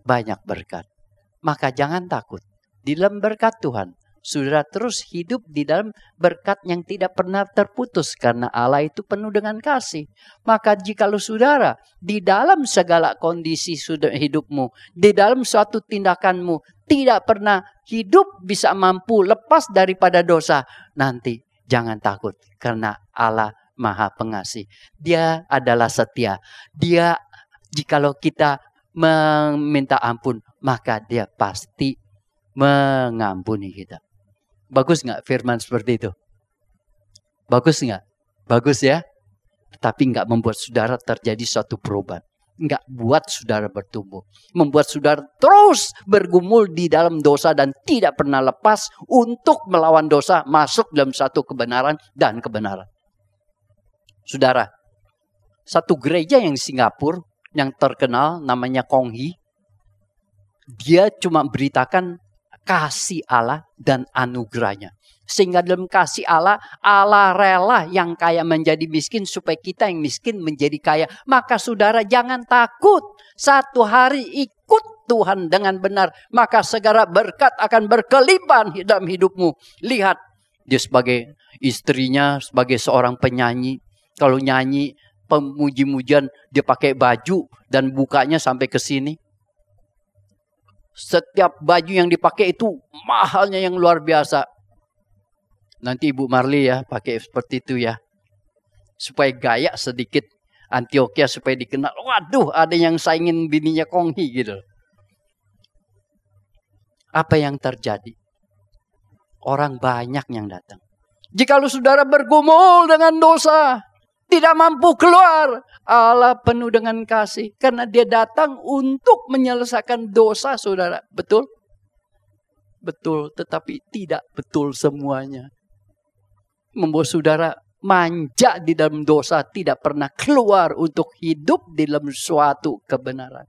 banyak berkat. Maka jangan takut. Di dalam berkat Tuhan, saudara terus hidup di dalam berkat yang tidak pernah terputus. Karena Allah itu penuh dengan kasih. Maka jikalau saudara di dalam segala kondisi hidupmu, di dalam suatu tindakanmu, tidak pernah hidup bisa mampu lepas daripada dosa, nanti jangan takut. Karena Allah Maha Pengasih. Dia adalah setia. Dia, jikalau kita meminta ampun, maka dia pasti mengampuni kita. Bagus nggak firman seperti itu? Bagus nggak? Bagus ya. Tapi nggak membuat saudara terjadi suatu perubahan. Nggak buat saudara bertumbuh. Membuat saudara terus bergumul di dalam dosa dan tidak pernah lepas untuk melawan dosa, masuk dalam satu kebenaran dan kebenaran. Saudara, satu gereja yang di Singapura yang terkenal namanya Kong Hee, dia cuma beritakan kasih Allah dan anugerahnya. Sehingga dalam kasih Allah, Allah rela yang kaya menjadi miskin supaya kita yang miskin menjadi kaya. Maka saudara jangan takut. Satu hari ikut Tuhan dengan benar, maka segala berkat akan berkelimpahan dalam hidupmu. Lihat, dia sebagai istrinya, sebagai seorang penyanyi. Kalau nyanyi, pemuji-mujian, dia pakai baju dan bukanya sampai ke sini. Setiap baju yang dipakai itu mahalnya yang luar biasa. Nanti Ibu Marli ya pakai seperti itu ya. Supaya gaya sedikit Antioquia supaya dikenal. Waduh, ada yang saingin bininya Kong Hee gitu. Apa yang terjadi? Orang banyak yang datang. Jikalau saudara bergumul dengan dosa, tidak mampu keluar, Allah penuh dengan kasih. Karena dia datang untuk menyelesaikan dosa saudara. Betul? Betul, tetapi tidak betul semuanya. Membuat saudara manja di dalam dosa, tidak pernah keluar untuk hidup di dalam suatu kebenaran.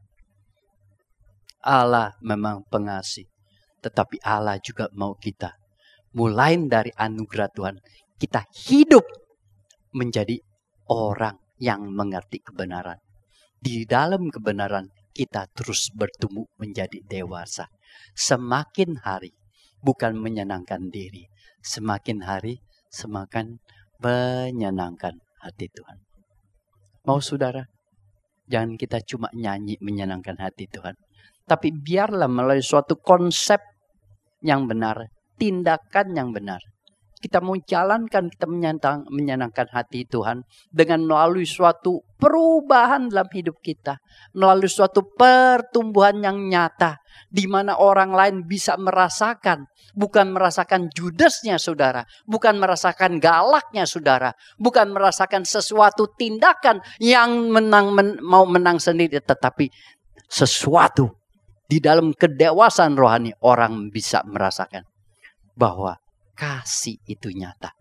Allah memang pengasih. Tetapi Allah juga mau kita. Mulai dari anugerah Tuhan, kita hidup menjadi orang yang mengerti kebenaran. Di dalam kebenaran kita terus bertumbuh menjadi dewasa. Semakin hari bukan menyenangkan diri. Semakin hari semakin menyenangkan hati Tuhan. Mau saudara? Jangan kita cuma nyanyi menyenangkan hati Tuhan. Tapi biarlah melalui suatu konsep yang benar. Tindakan yang benar. Kita mau jalankan, kita menyenang, menyenangkan hati Tuhan dengan melalui suatu perubahan dalam hidup kita. Melalui suatu pertumbuhan yang nyata. Di mana orang lain bisa merasakan. Bukan merasakan judesnya saudara. Bukan merasakan galaknya saudara. Bukan merasakan sesuatu tindakan yang menang, men, mau menang sendiri. Tetapi sesuatu di dalam kedewasaan rohani orang bisa merasakan. Bahwa kasih itu nyata.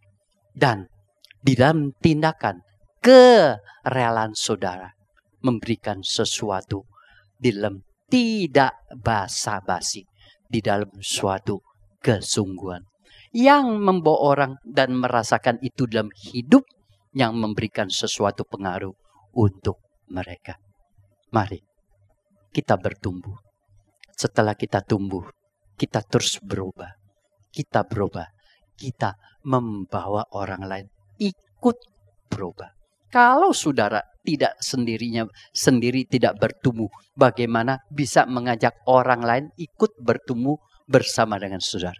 Dan di dalam tindakan kerelaan saudara memberikan sesuatu di dalam tidak basa-basi, di dalam suatu kesungguhan yang membawa orang dan merasakan itu dalam hidup yang memberikan sesuatu pengaruh untuk mereka. Mari kita bertumbuh. Setelah kita tumbuh, kita terus berubah. Kita berubah. Kita membawa orang lain ikut berubah. Kalau saudara tidak sendirinya sendiri tidak bertumbuh, bagaimana bisa mengajak orang lain ikut bertumbuh bersama dengan saudara?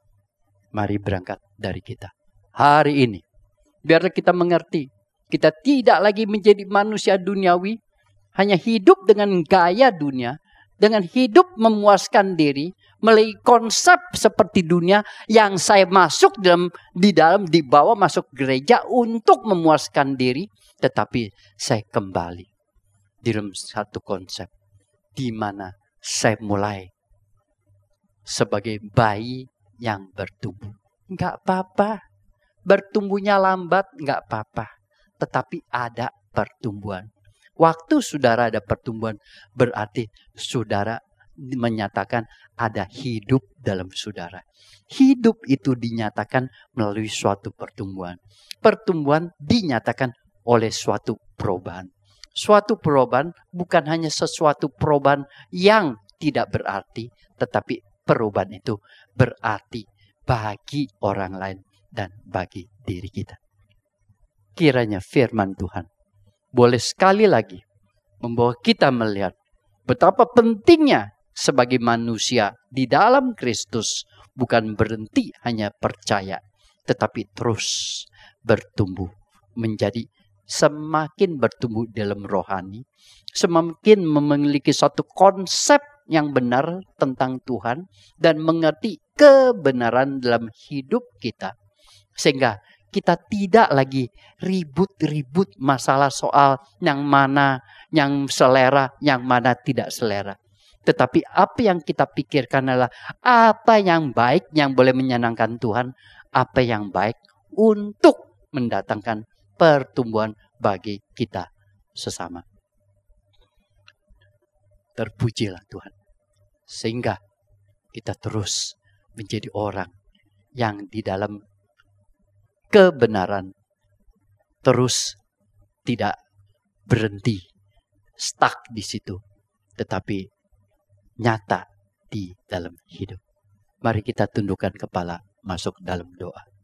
Mari berangkat dari kita. Hari ini, biarlah kita mengerti. Kita tidak lagi menjadi manusia duniawi, hanya hidup dengan gaya dunia, dengan hidup memuaskan diri, melalui konsep seperti dunia yang saya masuk dalam di dalam dibawa masuk gereja untuk memuaskan diri, tetapi saya kembali di dalam satu konsep di mana saya mulai sebagai bayi yang bertumbuh. Enggak apa-apa, bertumbuhnya lambat enggak apa-apa, tetapi ada pertumbuhan. Waktu saudara ada pertumbuhan, berarti saudara menyatakan ada hidup dalam saudara. Hidup itu dinyatakan melalui suatu pertumbuhan. Pertumbuhan dinyatakan oleh suatu perubahan. Suatu perubahan bukan hanya sesuatu perubahan yang tidak berarti, tetapi perubahan itu berarti bagi orang lain dan bagi diri kita. Kiranya firman Tuhan boleh sekali lagi membawa kita melihat betapa pentingnya sebagai manusia di dalam Kristus bukan berhenti hanya percaya, tetapi terus bertumbuh menjadi semakin bertumbuh dalam rohani, semakin memiliki suatu konsep yang benar tentang Tuhan dan mengerti kebenaran dalam hidup kita. Sehingga kita tidak lagi ribut-ribut masalah soal yang mana yang selera, yang mana tidak selera. Tetapi apa yang kita pikirkan adalah apa yang baik yang boleh menyenangkan Tuhan, apa yang baik untuk mendatangkan pertumbuhan bagi kita sesama. Terpujilah Tuhan. Sehingga kita terus menjadi orang yang di dalam kebenaran terus tidak berhenti, stuck di situ, tetapi nyata di dalam hidup. Mari kita tundukkan kepala, masuk dalam doa.